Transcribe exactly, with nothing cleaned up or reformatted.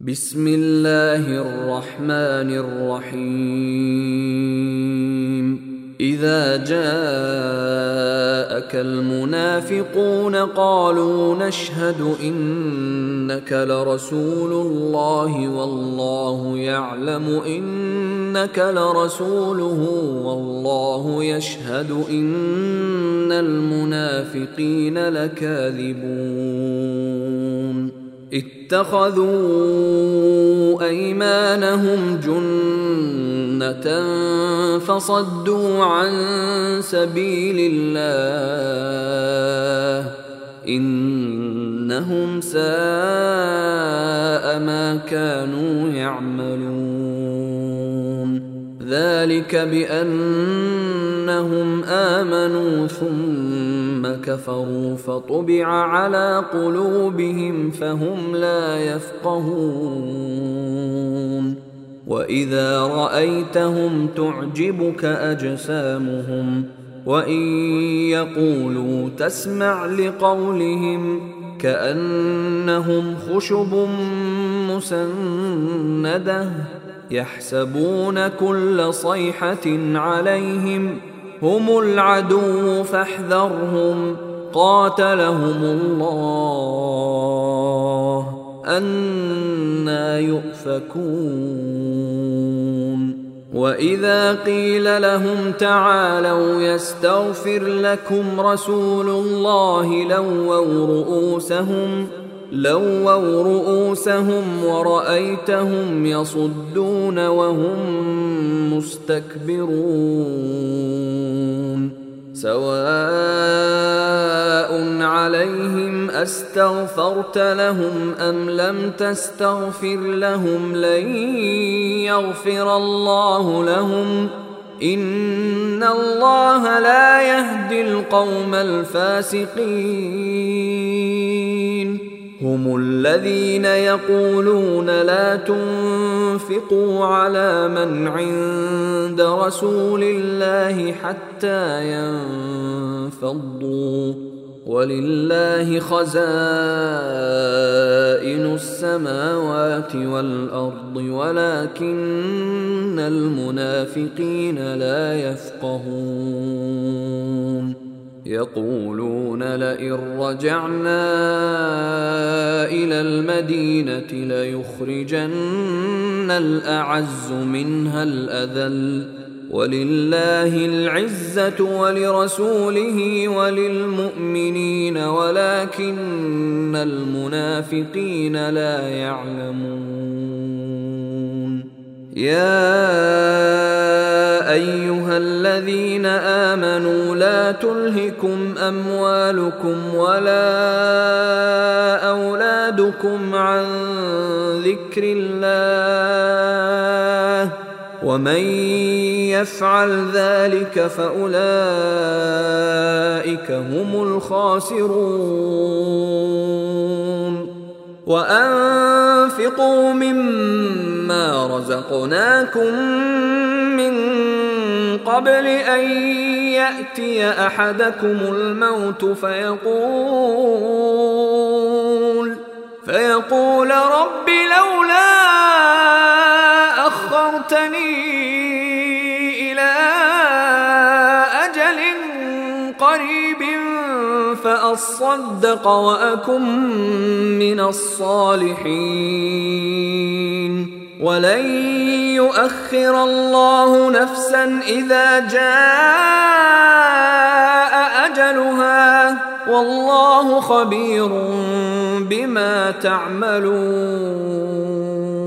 بسم الله الرحمن الرحيم إذا جاءك المنافقون قالوا نشهد إنك لرسول الله والله يعلم إنك لرسوله والله يشهد إن المنافقين لكاذبون اتخذوا أيمانهم جنة فصدوا عن سبيل الله إنهم ساء ما كانوا يعملون ذلك بأنهم آمنوا ثم كفروا فطبع على قلوبهم فهم لا يفقهون وإذا رأيتهم تعجبك أجسامهم وإن يقولوا تسمع لقولهم كأنهم خشب مسندة يحسبون كل صيحة عليهم هم العدو فاحذرهم قاتلهم الله أنى يؤفكون وإذا قيل لهم تعالوا يستغفر لكم رسول الله لووا رؤوسهم لووا رؤوسهم ورأيتهم يصدون وهم مستكبرون سواء عليهم أستغفرت لهم أم لم تستغفر لهم لن يغفر الله لهم إن الله لا يهدي القوم الفاسقين هم الذين يقولون لا تنفقوا على من عند رسول الله حتى ينفضوا ولله خزائن السماوات والأرض ولكن المنافقين لا يفقهون يقولون لئن رجعنا إلى المدينة ليخرجن الأعز منها الأذل ولله العزة ولرسوله وللمؤمنين ولكن المنافقين لا يعلمون يا أيها الذين آمنوا لا تلهكم أموالكم ولا أولادكم عن ذكر الله ومن يفعل ذلك فأولئك هم الخاسرون وأنفقوا مما رزقناكم من قبل أن يأتي أحدكم الموت فيقول فيقول رب لولا أخرتني إلى أجل قريب فأصدق وأكن من الصالحين ولن يؤخر الله نفسا إذا جاء أجلها والله خبير بما تعملون